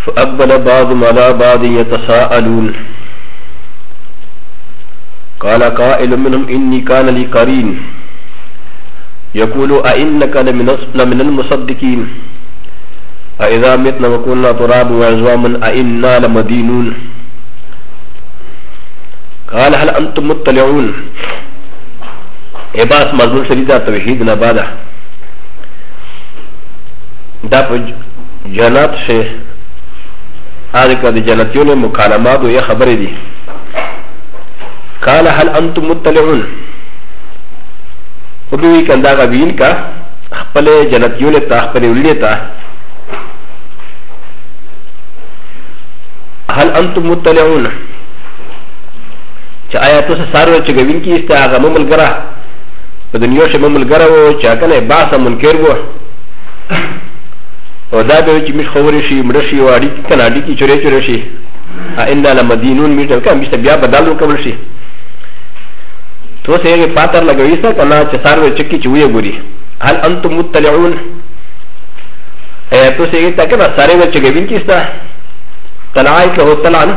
فأقبل بعضهم على بعض يتساءلون قال قائل منهم إني كان لي قرين يقول أئنك لمن المصدقين أإذا متنا وكنا تراب وعظاما أئنا لمدينون قال هل أنتم مطلعون عباس مضمون شديدة توحيد نبادا دا جنات شيء هذه كده جناتيون مكالمات ويا خبري دي قال هل أنتم مطلعون ودوي كان دا غبين كا خپل جناتيون تا خپل ولي تا هل أنتم مطلعون چا آیا تو سارو چا غبين کی استا آغا مملگرا په دنیا شه مملگرا و چا کنه باسا منکر و و دا به چې مش خبرې شي مړ شي او اړیکې کنه اړیکې چورې چورې شي ان لمدینون میته کم مست بیا بدل وکول شي تو سه یې پاتر لګوي څه کنه چې سارو چکی چوي ګوري هل انتم مطلعون تو سه یې تا کنه سارو چې غوین کیستا طلعت له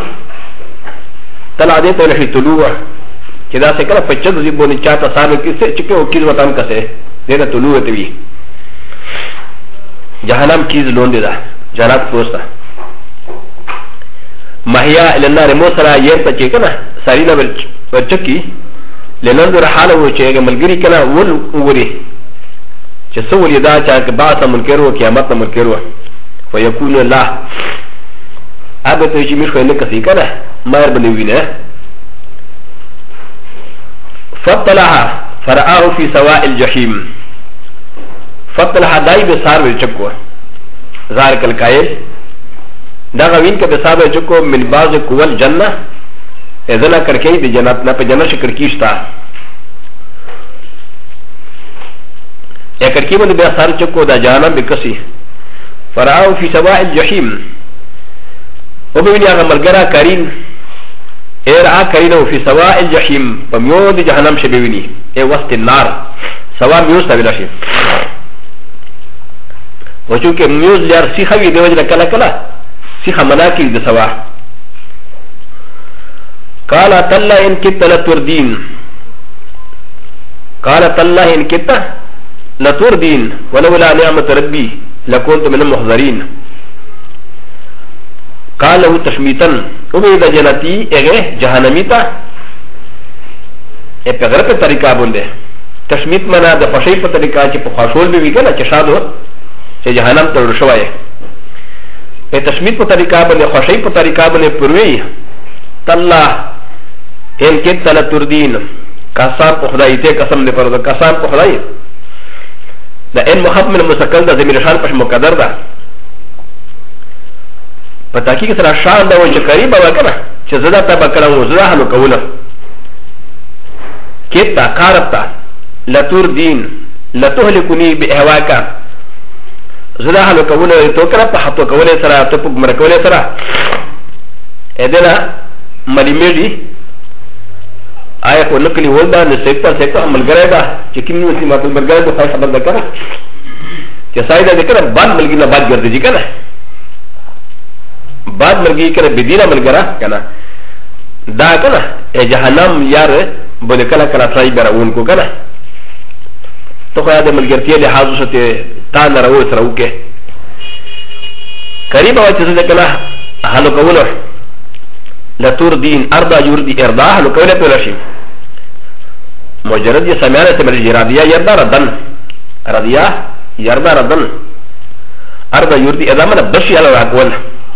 طلع دې ته لشي طلوع چې دا څه کله په چد دې بونې چاته سارو کې څه چې او کیز وطن کسه دې ته طلوع ته وی جهنم كيز لون دي دا جنات پوستا محيا للنار موسرا يرتا چيكنا سارينا برچكي لننظر حاله چيگا ملگري كنا ول ووري چه سول يدا چاك باسا منكرو قيامتنا منكرو فيكون الله ابتو چي مش خوين كسي كنا ماير بنوينه فطلعها فرآه في سواء الجحيم فطلع داي بسار بچكو ذلك القائل دا غوين که بسار بچكو من بعض قوال جنة اذنا کرکی دی جنات نا پا جنة شکرکیشتا یا کرکی من بسار چكو دا جانا بکسی فرعاو في سواء الجحيم وبوینی آغا ملگرا کرین ارعا کرینو في سواء الجحيم پا میو دی جهنم شبیونی ای وسط النار سواء میوستا بلاشی وچونکه میوز لیار سیخه وی دیوجه کلا کلا سیخه مناکی د سوا قال تالله ان كنت لتردين قال تالله ان كنت لتردين ولولا نعمة ربي لكنت من المحضرين قال له تشميتا امید جنتی اغه جهنمیتا ا په غره طریقہ بونده تشمیت منا د فشی په طریقہ چې په خاصول به وی کنه چې شادو چې جهنم ته ورشوي په تشمیت په طریقہ باندې خوشی په طریقہ باندې پروي تالله ان کې تل تردین قسم په خدای ته قسم نه پر قسم په خدای دا ان محمد من مستقل د زمير شان په مقدر ده په تحقیق سره شان دا و چې قریب وکنه چې زړه ته بکړه و زړه حل کوله کېتا کارتا لتردین لتهلكني باهواکا زړه حل کوله تو کړه په حق کوله سره ته په مر کوله سره اېدلا مليمېدي آیا کو نکلی ولدا نه سپتا سپتا عمل کړهګا چې کینو سي ماته برګر د خاص خبر وکړه چې سایدا دکړه بعد ملګری نه بعد ګرځي کنه بعد ملګری کړه بدیره ملګرا کنه دا کنه جهنم یار بل کله کله ترای براون کو کنه تو خو د ملګرتیا له حاضر شته تا نه راو سره وکه قریب او چې څه کنه حالو کوله لتردين ارضا يردي ارضا حالو کوله په لشي مجرد یہ سمعنا سے مری رضیا یردا ردن رضیا یردا ردن ارضا يردي اذا من بشي على الاقوال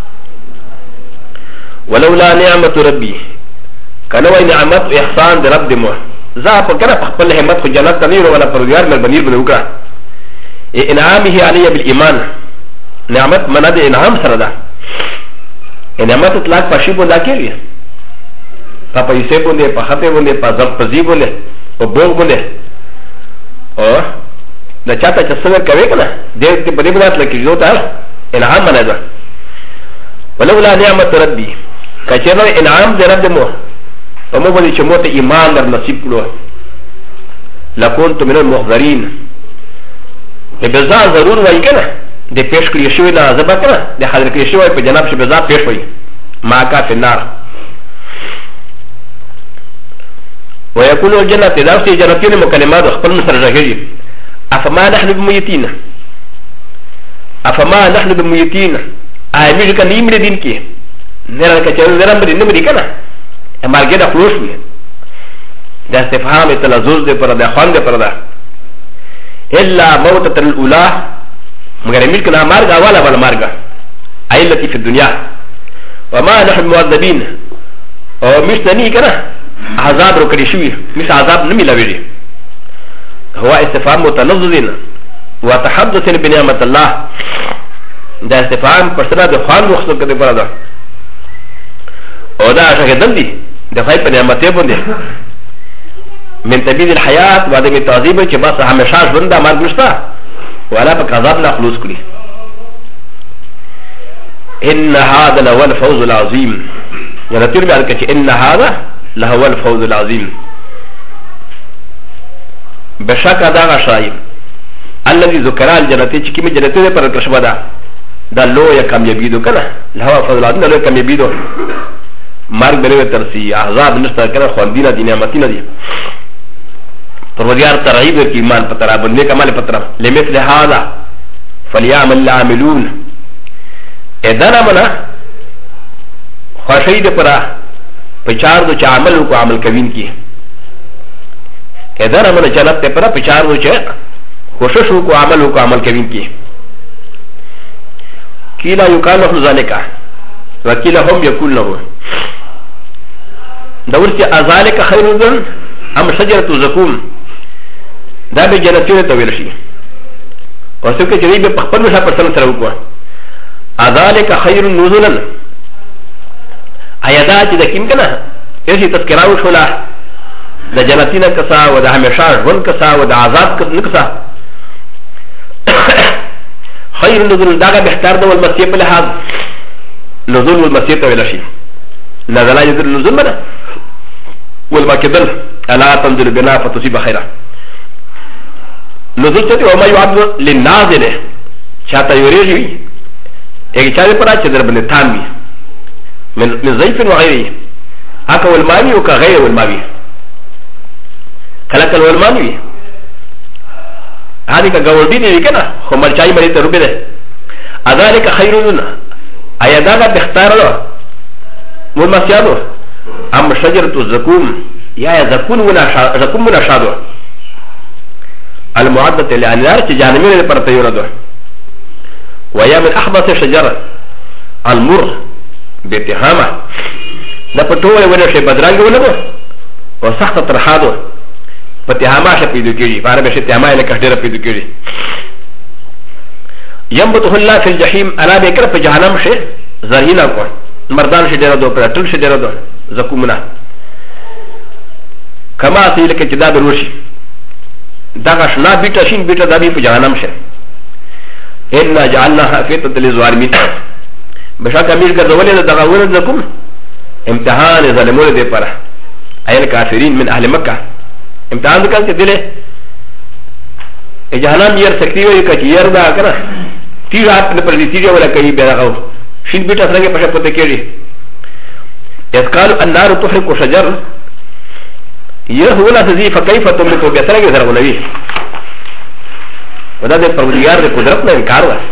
ولولا نعمة ربي كان وين نعمت احسان رب دمو ذا فكر خپل همت خو جنت تنير ولا پروردگار مل بنير بنوکا انعامه علي بالايمان نعمت مناد انعام سره ده نعمت اطلاق پاشي بولا کیږي په پیسې باندې په خطه باندې په ځب پزی باندې په بوغ باندې او د چاته چې څنګه کوي کنه دې په دې بنات لکه جو ته انعام مناده ولولا نعمت ربي کچره انعام دې رب مو ومو باندې چې موته ایمان در نصیب کړو لكنت من المحضرين بزا ضرور وای کنه د پیش کړی شوی نه زبا کنه د حاضر کړی شوی په جناب شي بزا پیش وي ما کا فی النار ويكون الجنة تداوسي جنتين مكلمات خپل مسر راغلي افما نحن بميتين افما نحن بميتين ايمج كان يمر دين كي نرى كتير نرى بدين نمري كنا اما كده فلوس وي ده استفهام التلازوز ده بردا خان ده بردا الا موتة الاولى مگر ملك نا مارغا ولا مارغا اي التي في الدنيا وما نحن معذبين او مش تاني كنا عذاب ركري شوي مش عذاب نمي لويري هو استفهام متلذذين وتحدث بنعمة الله ده استفهام پرسنا ده خوان مخصوص كده بردا او ده شاهدن دي ده خواهي بنعمته بنده من تبيد الحياة وعدم التعذيب چه بس همشاش بنده مرگ نشتا ولا پاك عذاب نخلوص كري إن هذا لهو الفوز العظيم يعني ترمي على كده إن هذا لهو الفوز العظيم بشك هذا شايب الذي ذكر الجنة كم جنة پر كشف دا لو يا كم يبيدو كنا لهو الفوز العظيم لو كم يبيدو مرگ بلوه ترسي عذاب نشتا كنا خواندينا دي نعمتنا دي پروردگار ترغیب کی ایمان پترا بندے کمال پترا لمثل هذا فليعمل العاملون ادنا منا خوشید پرا پچار دو چ عمل کو عمل کوین کی ادنا منا جنت پرا پچار دو چ کوشش کو عمل کوین کی کیلا یقال له ذالک وکیلا هم یقول له دورت ازالک خیر ام شجره زقوم دا به جنتونه ته ویل شي او څوک چې دې په خپل مشا پرسن سره وکړه ازالک خیر نزلا ایدا چې د کیم کنه یشي تذکرہ وشولا د جنتینه کسا او د همیشه ژوند کسا او د عذاب کسا خیر نزل دا بهتر د ولمسیح په لحاظ نزول والمسیح ته ویل شي نزل یذل نزول منه والمكدل الا تنزل بنا فتصيب خيرا نزلت وما يعد للنازل شاتا يريجي اي شاي برا چدر بن تامي من زيف وغيره اكا والماني وكغير والماوي كلاك والماني هذه كغولدي دي كنا خمر شاي مريت ربي اذلك خير لنا ايدانا بختار له والمسيادو ام شجرة الزقوم يا زقوم ولا شادو المعدة لأنار تجانمين لبرتيوردو ويا من أحبث الشجرة المر باتهامة نفتوه ولا شيء بدرانج ولا بو وسخت ترحادو باتهامة شبيدو كيري فارب شتهامة لك أشدر بيدو كيري ينبته الله في الجحيم أنا بكر في جهنم شيء زرهينا كون مردان شديردو براتل شديردو زقومنا كما سيلك جداب الوشي دغش لا بيتا شين بيتا دابي في جهنم شه إنا جعلناها فتنة للظالمين بشاك أمير قرزولي دغاونا لكم امتحان ظالمون دي پرا أي الكافرين من أهل مكة امتحان دكان تدلي جهنم ير سكتيو يكا ير دا كنا تيرات نپردي تيريا ولا كي بيدغاو شين بيتا سرنگي پشا پتے كيري إذ قالوا النار تحرق شجر يهولا تزي فكيف تملك بيترك زرغنوي وده ده پروردگار ده قدرتنا انكار ده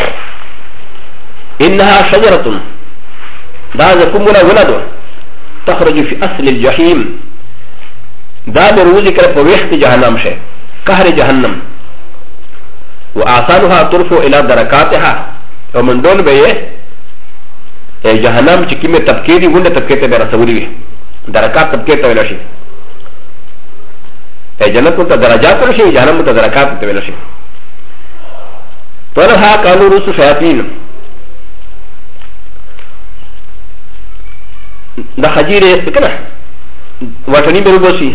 انها شجرة دا زكم ولا ولد تخرج في اصل الجحيم دا بروزي كره بوحت جهنم شه قهر جهنم واعصانها ترفع الى دركاتها ومن دون بيه جهنم چكيمه طبقه دي ونده طبقه ته رسولي دركات طبقه ته ولا شي جنت کو درجات پر شي جهنم ته درکات ته ویل شي طلها قالوا رسل شياطين دا خجيره سکنه وټنی به وبسي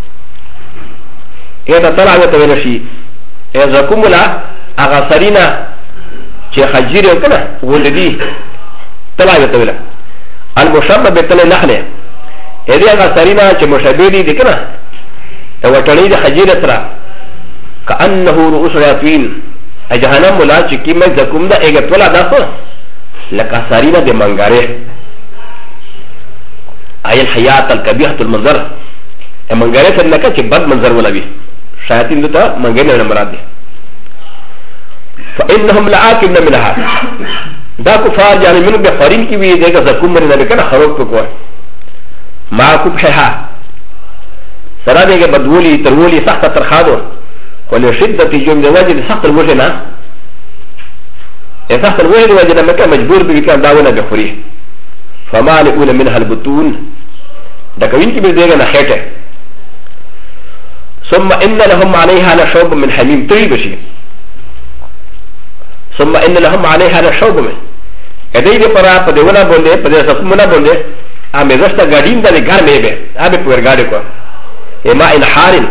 اته طلع ته ویل شي اذا کوملا اغا سرینا چې خجيره کنه ولدي طلع ته ویل المشبه بتل نحله اې اغا سرینا چې مشبه دي کنه وتلي د خجيره سرا كانه رؤوس شياطين جهنم ملا چکی میں زکوم دا ایگا تولا دا سو لکا سارینا دے منگارے آئی الحیات القبیحت المنظر منگارے سر نکا چی بد منظر ولا بھی شایطین دو تا منگارے نمراد دے فإنهم لآكلنا منها دا کفار جانے منو بے خورین کی بھی دیکھا زکوم مرنا بکنا خروق پکوا ما کبحها سرا دیگه بدولی ترولی سخت ترخادو ولی شدت جوم دی وجه دی سخت الوجه نا سخت الوجه دی وجه نمکا مجبور بی کان داونا بخوری فمالئون منها البطون دکوین کی بی دیگه نخیطه ثم ان لهم عليها لشوب من حميم تری بشی ثم ان لهم عليها لشوب من ادهی دی پرا پا دیونا بونده پا دی سکمونا بونده آمی زشتا گاڑیم دا دی گار میں بے آمی پویر گاڑی کو إما إن حارم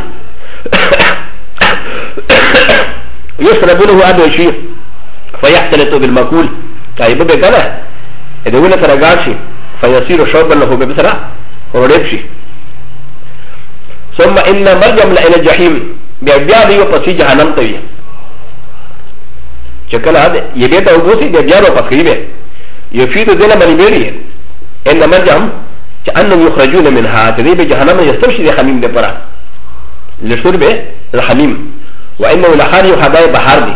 يشربونه هذا الشيء فيختلط بالمأكول طيب بكذا إذا قلنا ترقاشي فيصير شربا له ببسرة وربشي ثم إن مرجم إلى الجحيم بيبيادي وقصي جهنم طوي شكل هذا يبيت أوبوسي بيبيادي وقصيبه يفيد ذلك من يبيري إن مرجم كأنهم يخرجون منها تذيب جهنم يستمشي لحميم دبرا لشرب الحميم وإنه لحاني وحداي بحار دي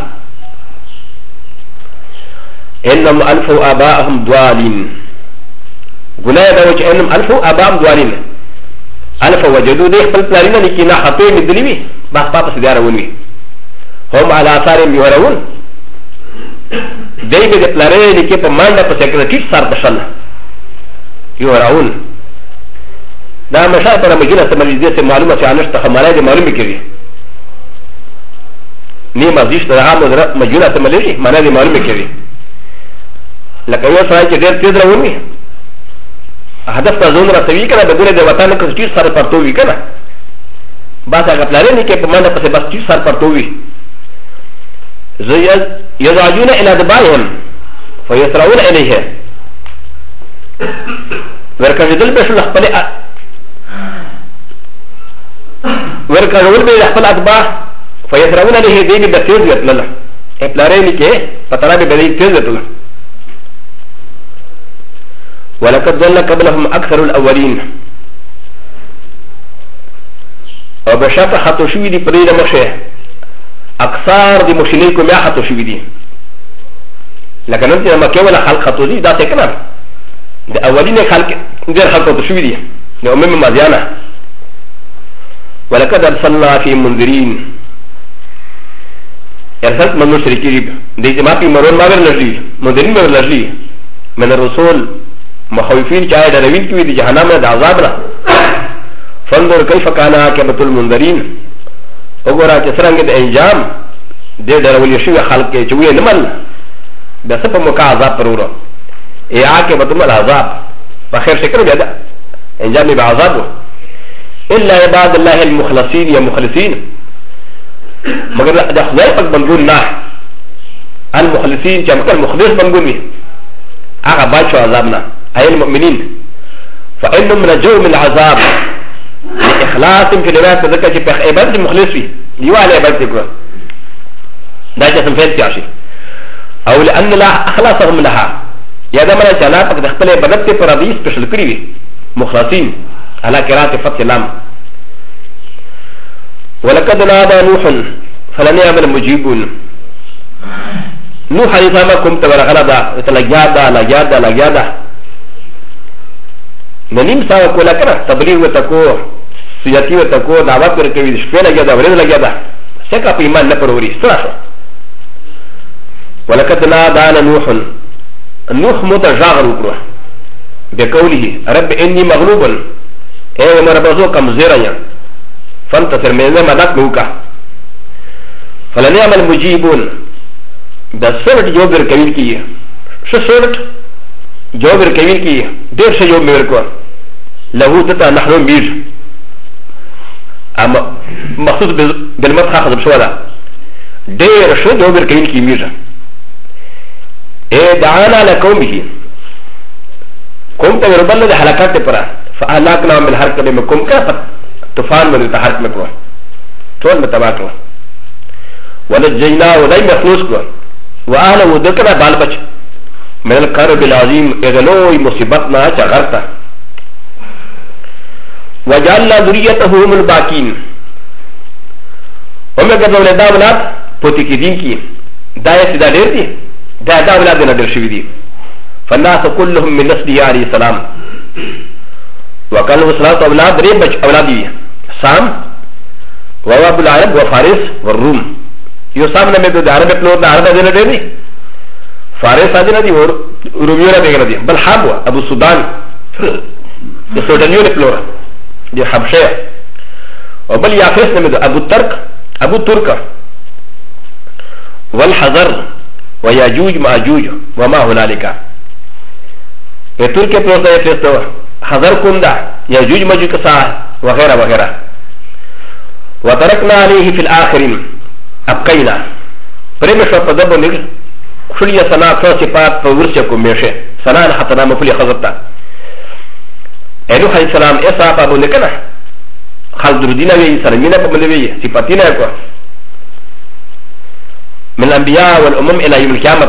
إنهم ألفوا آباءهم دوالين قلنا دوج إنهم ألفوا آباءهم دوالين ألفوا وجدوا دي خلط لارينا لكينا خطوي من دليمي بس بابا سداروني هم على آثارهم يهرون دي بدي بلاري لكي بمانا بسكرتير صار دشان يهرون دا مشاهد پر مجنة تملیزیه سے معلومه چه آنش تخمالای ده معلومی کردی نیم ازیش ده عام مجنة تملیزی معنی ده معلومی کردی لکه یو سرائی چه دیر تیز روونی هدف تا زون را سوی کنه بدون ده وطان کس چیز سر پرتووی کنه باس اگه پلاره نی که پمانه پس بس چیز سر پرتووی یزعجون الى دبائهم فیسرعون الیه ورکجدل بشل اخپلی ورکجدل بشل اخپل اتباع فیسرعون الیه دیگی بسیز ویتلل اپلاره نی که پترابی بدهی تیز ویتلل ولقد ضل قبلهم اكثر الاولين وبشاف خطو شوي دي بريد مشه اكثر دي مشينيكم يا خطو شوي دي لكن انت لما كيولا خلق خطو دي دا تكنا دي اولين خلق دير خطو شوي دي دي امم مزيانا ولقد ارسلنا في منذرين ارسلت من مشركين دي جماعتي مرون ما غير نجلي منذرين ما غير نجلي من الرسول مخوفين چاہے ڈروین کی دی جہنم میں عذاب نہ فانظر کیف کان عاقبۃ المنذرین وګورا چې څنګه د انجام د ډرول شي خلق کې چوي نمل د سپ موقع عذاب پرورو ای عاقبۃ العذاب په خیر شکر بیا ده انجام به عذاب الا عباد الله المخلصین یا مخلصین مگر د خدای په بندګون نه المخلصین چې مکل مخلص بندګون هغه بچو عذاب نه أي المؤمنين فإنهم نجوا من العذاب لإخلاص في الرواية تذكر في عبادة المخلصين ليوالي عبادة الكرة ده جسم فين تياشي أو لأن الله أخلصهم لها يا دمنا جناب قد اختلى عبادة فراديس بشل كريبي مخلصين على قراءة فتح اللام ولقد نادى نوح فلن يعمل مجيبون نوح عليه السلام كنت ورغلدا لجادا لجادا لجادا ننیم ساو کولا کنه تبلیغ وتکو سیاتی وتکو دعوت ورکوي شپه لګیا دا ورځ لګیا دا څنګه په ایمان نه پروري ستاسو ولقد نادى نوح متجاغر وکړه بقوله رب اني مغلوب اے مربزو کمزوریا فانتصر من مدد موکا فلن يعمل مجيبون دا سرت جواب ورکوي کی شو سرت جواب ورکوي کی دیر سے جواب ورکو له دتا نحن بير اما مخصوص بالمدح حسب شو ده دیر شو جواب ورکوي کی مير اے دعانا لقومه قوم ته وربل د هلاکت پر فاهلكنا من الحركه بمقوم کا طوفان من تحرك مکو ټول متباکو ولن ونجينا وداي مخلوص كو واهله ودكنا بالبچ من الكرب العظيم اغلوي مصيبتنا شغرتا وجعلنا ذريته هم الباقين ومن قبل دا اولاد پوتي دين کی دا سدا ډېر دي دا اولاد نه در شوي دي فالناس كلهم من نسله عليه السلام وكان وصلات اولاد ريبج اولادي سام وابو العرب وفارس والروم يو سام نمي دو عرب پلور دا عرب دين ډېر دي فارس ادين دي اور روميو نه دي بل حابو ابو سودان السودانيو پلور دي حبشه وبل يافس نمي دو ابو ترك والحذر وياجوج ماجوج وما هنالك تركيا پلور يافس تو حذر كوندا ياجوج ماجوج كسا وغيرها وغيرها وتركنا عليه في الاخرين ابقينا بريمش وقدبو نيل كل سنه صفات فورسكم مشي سنه حتى نام كل خزبتا ادو عليه السلام اسا ابو نكنا خالد الدين وي سرمينا بملوي صفاتنا كو من الانبياء والامم الى يوم القيامه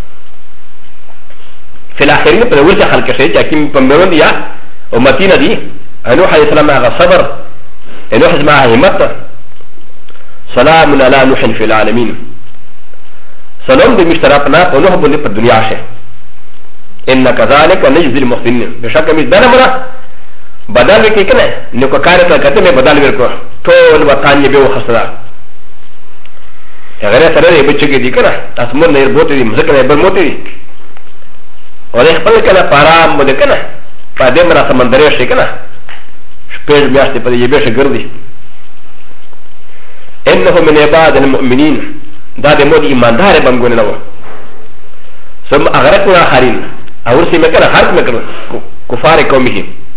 في الاخرين فورس خلق شيء لكن بمرون دي امتنا دي ادو عليه السلام على صبر ادو مع همت سلام على نوح في العالمين سلام بمشتركنا ونوح بني في الدنيا شيء ان كذلك نجزي المحسنين بشك من دنا بدل كي كنا نكو كارثه كتمه بدل وركو طول وطن يبيو خسرا غير سره بچي دي كنا اسمر نه بوتي دي مزكره برموتي دي ولې خپل کله پارام بده کنه پدې مرا سمندري شي کنه شپږ میاشتې په دې به شي ګرځي انه من عباد المؤمنين دا د مودي ایماندار بنګونه نو ثم اغرقنا اخرين اور سي مکر حرق مکر كفار قومه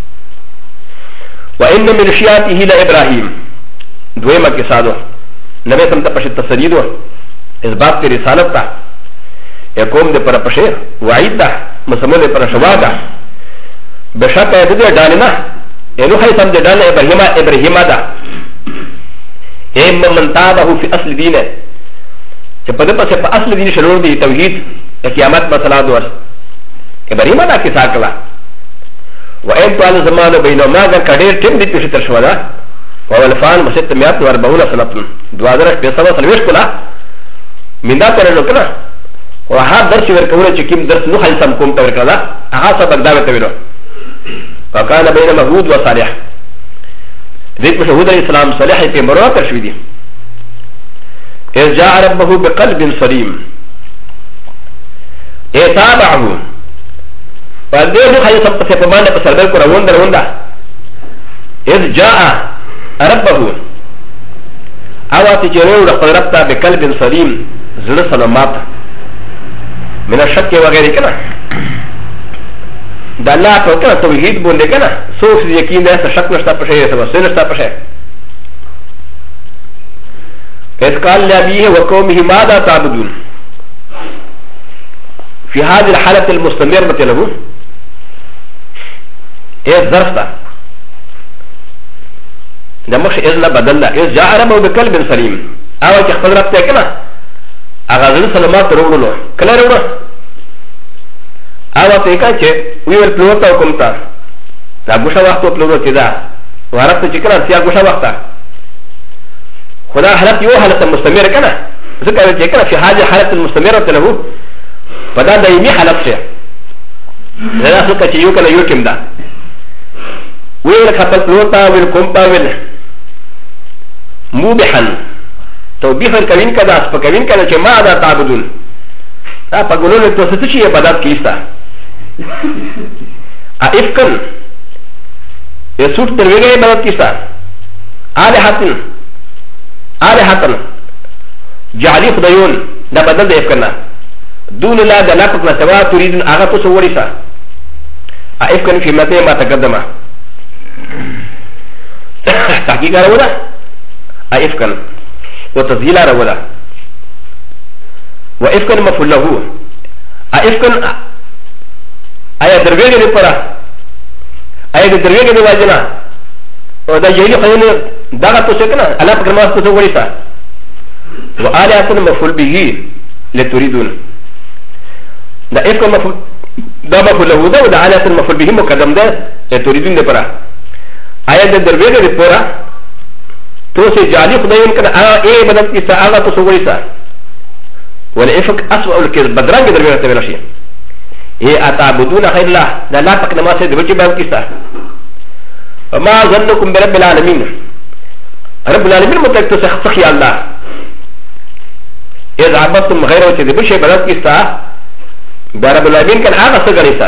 وان من شياته لابراهيم دويما كسادو نبي سمت پش تسريدو اثبات کی رسالت تا يقوم دے پر پشے وعید تا مسمون دے پر شوادا بشک دے ڈالنا انو ہے سم دے ڈالنا ابراہیم دا ایم من تابه في اصل دینه چې په دې پسې په اصل دین شروع دی توحید د قیامت مسله دور ابراهیم دا کیسه کړه و ان طال زمانه بینهما دا کډیر ټیم دې پېښه تر شو دا او الفان مسته 140 سنه 2500 سلويش کلا من دا تر نو کړه او هغه درس ورکول چې کوم درس نو خالصم کوم تر کړه هغه سبق دا وته ویلو فكان بين مهود وصالح ذيك مشهود الاسلام صالح في مروه تشويدي إذ جاء ربه بقلب سليم اتابعه فالدين خير سبت سيفمان بسربل كراون دروندا إذ جاء ربه اواتي جريو لقد ربط بقلب سليم زر سلامات من الشك وغيره كنا دا الله توكل توحيد بونده كنا سوف يقين ده شك نشتا پشه سبب نشتا پشه إذ قال لأبيه وقومه ماذا تعبدون في هذه الحالة المستمرة له إذ ظرفتا ده مش إذن بدلنا إذ جاء ربه بقلب سليم أول تخفض ربطة كنا أغازل سلامات رولو كلا رولو أول تيكا چه ويور پلوتا وكمتا دا گوشا وقتو پلوتا چه وعرفتا چه كنا سيا گوشا وقتا خدا حالت يو حالت مستمر كنا ذكر كنا في هذه الحالة المستمرة له فدا دائمي حالت شيء هذا سكت يو كنا يوكم دا ويل خطل پلوتا ويل كومبا ويل موبحا توبيخا كوين كدا اسفا كوين كدا چه ماذا تعبدون تا پا گلون تو ستشي عبادات کیستا افکن يسوٹ ترویگا عبادات کیستا آلحاتن آلهة جعلي خديون دا بدل دا افكنا دون الله دا لا تقنا سوا تريدون آغا تصوريسا افكن في متى ما تقدم تحقيقا رودا افكن وتزيلا رودا وافكن مفعول له افكن ايا درويجه دي پرا ايا درويجه دي واجنا ودا جيلي خيون داغا تو سكنا الا فكر ما تصوريسا وآلهة مفعول به لتريدون دا إفك مفعول دا مفعول له دا ودا آلهة مفعول به مقدم دا لتريدون دا برا آيات دا دروية دا برا تو سي جالي خدايون كنا ايه بدل كيسا آغا تصوري سا ولا إفك أسوأ الكيس بدران دروية تبلا شيء ايه أتعبدون خير الله دا لا تك نما سي دروية بدل كيسا وما ظنكم برب العالمين رب العالمين مطلق تو سخي الله إذا عبدتم غيره تدبر شيء بدل كيسا برب العالمين كان آغا سغري سا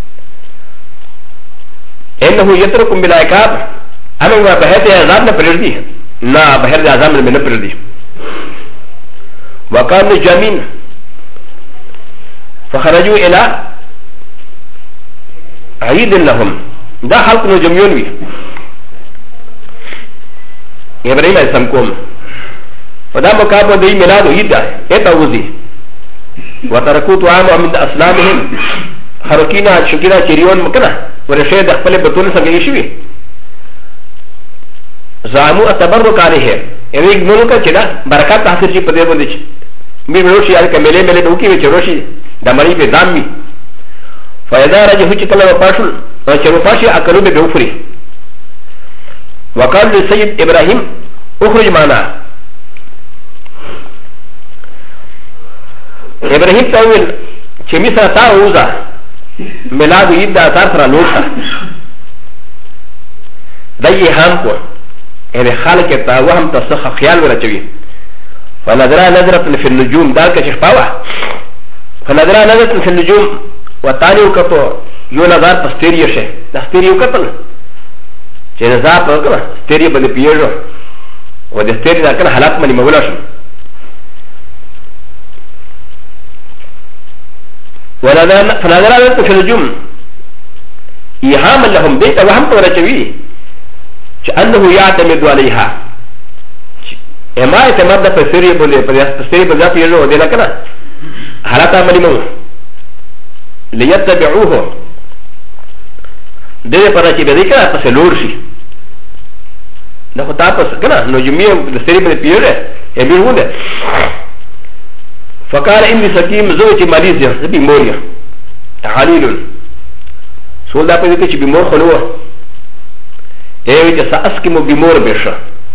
إنه يتركم بالعقاب أما ما بهذه العذاب نبردي نا بهذه العذاب نبردي وكانوا جامين فخرجوا إلى عيد لهم دا حلق نجميون بي إبراهيم عليه السلام كوم ودا مقابل دي ميلاد عيد دا إتاوزي وتركوا طعام من أسلامهم خرقينا شكينا شريون مكنا ورشيد أخفل بطول سنگي شوي زعموا التبرك عليه يعني يقولون كذا بركات تحصل شيء بدي بديش مي بروشي على كملة ملة دوكي بتشروشي دمري بدامي فإذا رجعوا كلا وفاشل وشروا فاشي أكلوا بدوفري وقال للسيد إبراهيم أخرج معنا إبراهيم تقول شميسا تاوزا ميلاد يبدا تارفرا لوشا داي هامكو إذا خالك التاوهم تصخ خيال ولا تبي فنظرا نظرة في النجوم ذاك شفاوة فنظرا نظرة في النجوم وتاني وكتو يو نظر تستيريو شيء تستيريو كتل شيء نظر تقول ستيريو بدي بيجو ودستيريو ذاك حالات مني مولاش فنظرا نظرة في النجوم إيهام لهم بيت وهم ولا تبي أنه يعتمد عليها اما اعتماد په سری بوله په سری بوله پیرو دی لکه حالات عملی مو ليتبعوه دې پر چې به ذکر پس لور شي دا خو تاسو کنه نو جمعيه د سری بوله پیره امرونه فقال اني سقيم زوجي مريض زبي موريا تعاليل سول دا په دې چې بیمور خلوه ايه چې ساسکمو بیمور بشه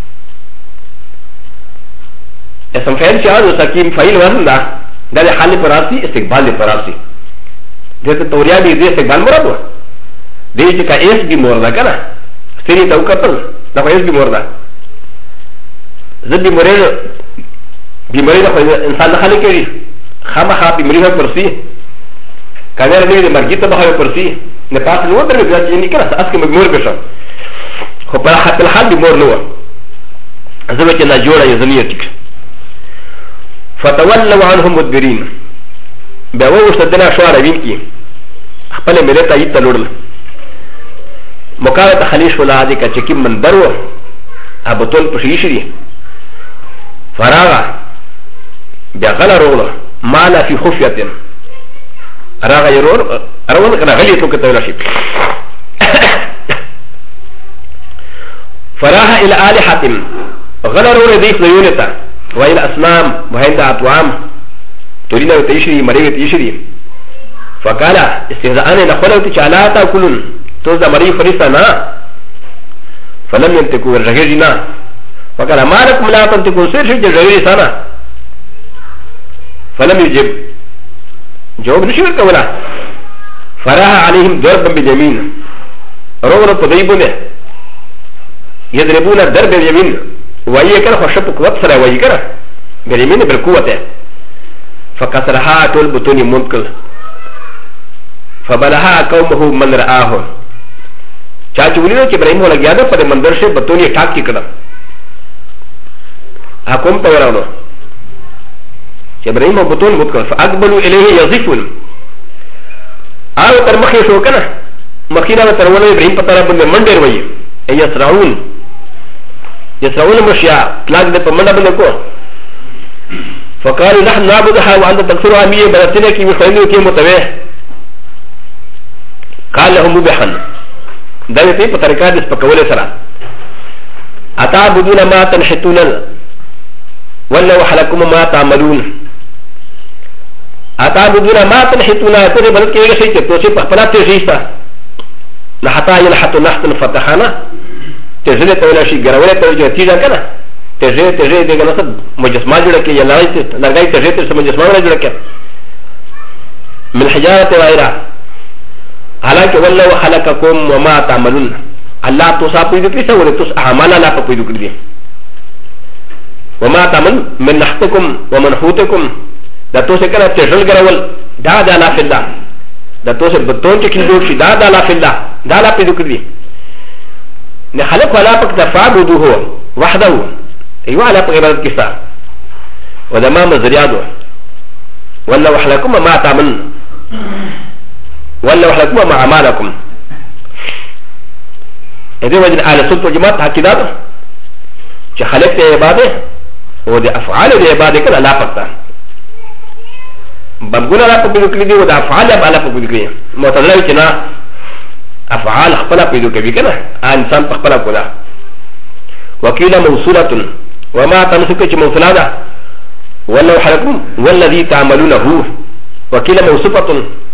اسم فعل شهاد وسكيم فعيل وزن ده ده حل فراسي استقبال فراسي ده توريا دي دي استقبال مراد دي چې کا اس بي مور ده کنه ستري تو کتل دا اس بي مور ده زبي مريض بيمري ده انسان نه خلک کړي خامخا بيمري هو پرسي کله دې مرګ ته به پرسي نه پاس نو درې بیا چې نه کنه اس کې مور بشه خو په حال حال بي مور نو زبي چې نه جوړه یې زنیتک فتولوا عنهم مدبرين بأوه استدنا شوار بينكي خپل ملتا يتا لورل مقالة خليش ولا هذه كتشكيم من دروه أبطول بشيشري فراغا بغلا رغلا ما لا في خفية راغا يرور أروان كان غليتو كتولا شيء فراها إلى آل حاتم غلا رغلا ديف ليونتا وإلى أسلام وهند أطعام تريد أن تشري مريض تشري فقال استهزاء نقول تشالا تأكلون توزع مريض فريسانا فلم ينتقوا الرجلنا فقال ما لكم لا تنتقوا سير شيء الرجلنا فلم يجب جواب نشير كولا فراها عليهم ضربا باليمين رغم تضيبونه يضربون الضرب باليمين وهي كان خشب قوت سرا وهي كان باليمين بالقوة فكسرها طول بطون منكل فبلها قومه من رآه چاچولینو چې ابراهيم ولا گیا ده په منظر شه بطون یې ټاک کړه حکم ته ورانو چې ابراهيم بطون متکل فاقبلوا اليه يزفون او تر مخې شو کنه مخینه تر ونه ابراهيم په طرف باندې منډر وایي يسرعون يسرعون مشيا طلاق ده پمنډه باندې کو فقالوا نحن نعبدها وانت تكسرها مية بلتنا كي مخيلوا كي متوه قال لهم مبحن ده يتي بطريقات دس پکول سرا اتعبدون ما تنحتون والله وحلكم ما تعملون اتعبدون ما تنحتون اتوني بلد كي شيء توسي فلا تجيسا نحتا ينحتو نحت فتحانا تجري تولا شي غراوله توجه تيجا كنا تجري دغه نصب مجسمه جوړه کې یا لګای تجري تر مجسمه جوړه کې من حجاره غيرها حالانکه والله وخلقكم وما تعملون الله تصابوا ذكر سوره تس اعمال لا تقيد ذكر وما تعمل من نحتكم ومنحوتكم دا توسه کنه تجل غراول دا لا في الله دا توسه بتون چې کیندو شي دا لا في الله دا لا په ذکر دي نه خلق ولا پک تفعبدوه وحده ايوه لا په عبادت کې ستا ودما مزريادو والله وحلكم ما تعمل والله وحلكم ما اعمالكم هذه وجه على سلطه جماعه حقيقات چې خلق ته عبادت و د افعال د عبادت کله لا پکتا بمګونه لا په ذکر دي و د افعال لا په ذکر دي معتزله چې نه افعال خپل په ذکر کوي کنه انسان په خپل کولا وکیل موصوله وما تمسك چې موصوله ده ولو حلكم والذي تعملونه وكيل موصوفة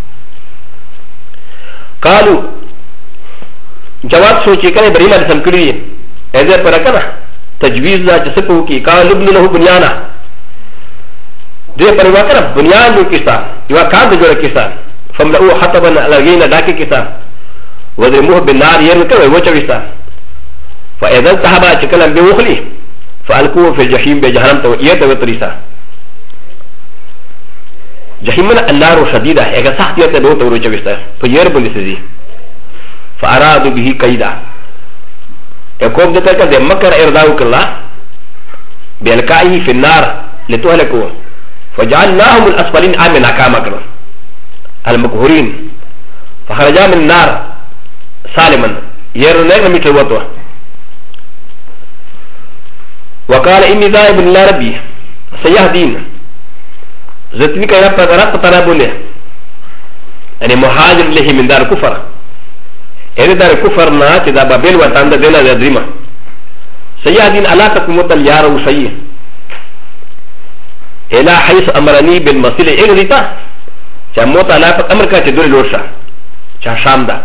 قالوا جواب سوچي كان ابراهيم عليه السلام كري اذا فركنا تجويز ذا جسپو کی قال ابن له بنيانا دې پر وکړه بنيان دې کیسه یو کار دې جوړ کیسه فملؤ حطبا لغینا داکې کیسه وذرموه بالنار يركب وچويسا فاذا ذهب شكلا بوخلي فالقوه في الجحيم بجهنم تويت وتريسا جحيم من النار شديده اذا سختيت دو توروچويسا فير بلسزي فارادوا به كيدا يقوم ذلك مكر ارضاو كلا بالكائه في النار لتهلكوا فجعلناهم الاسفلين امنا كامكر المقهورين فخرجا من النار سالما يرونيك ميتر وطوه وقال اني ذاهب الى ربي سيهدين زتني كان رب ترابله يعني مهاجر له من دار كفر هذا دار كفر نات ذا بابل وتاند دينا ذريما سيهدين الا تكون اليار وسيء الى حيث امرني بالمصير اغريتا جموت على امريكا تدور لورشا شام ده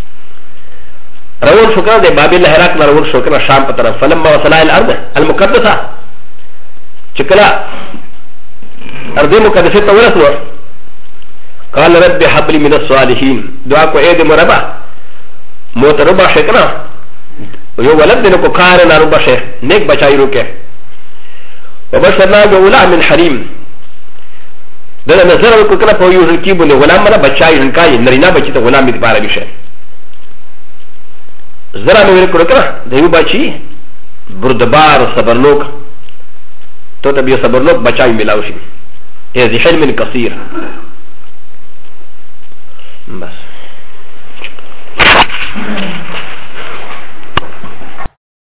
روان شكرا دي بابل هراك روان شكرا شام بطرف فلما وصل الى الارض المقدسه شكرا ارض مقدسه تورثوا قال رب حب لي من الصالحين دعاء كو ايد مربع موت ربع شكرا ويو ولد نكو كارنا ربع شيخ نيك بچاي روكه وبشرنا بغلام من حريم دنا نظر کو کنا په یو ځکه باندې غلام مله بچای هنکای نرینا بچی ته غلام دې بار بشه زرا نو ورکړه کړه د یو بچی بردبار صبرلوک ته ته بیا صبرلوک بچای ملاو شي ای ذی حلم کثیر بس